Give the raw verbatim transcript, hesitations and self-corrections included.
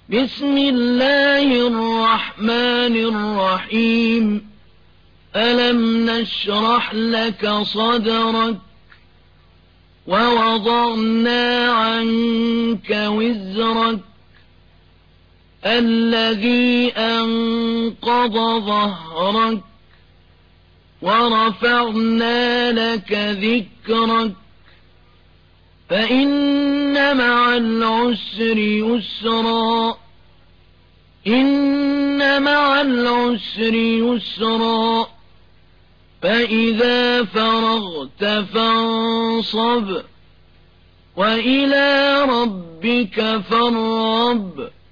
بسم الله الرحمن الرحيم ألم نشرح لك صدرك ووضعنا عنك وزرك الذي أنقض ظهرك ورفعنا لك ذكرك فإن مع العسر يسرا إن مع العسر يسرا فإذا فرغت فانصب وإلى ربك فارغب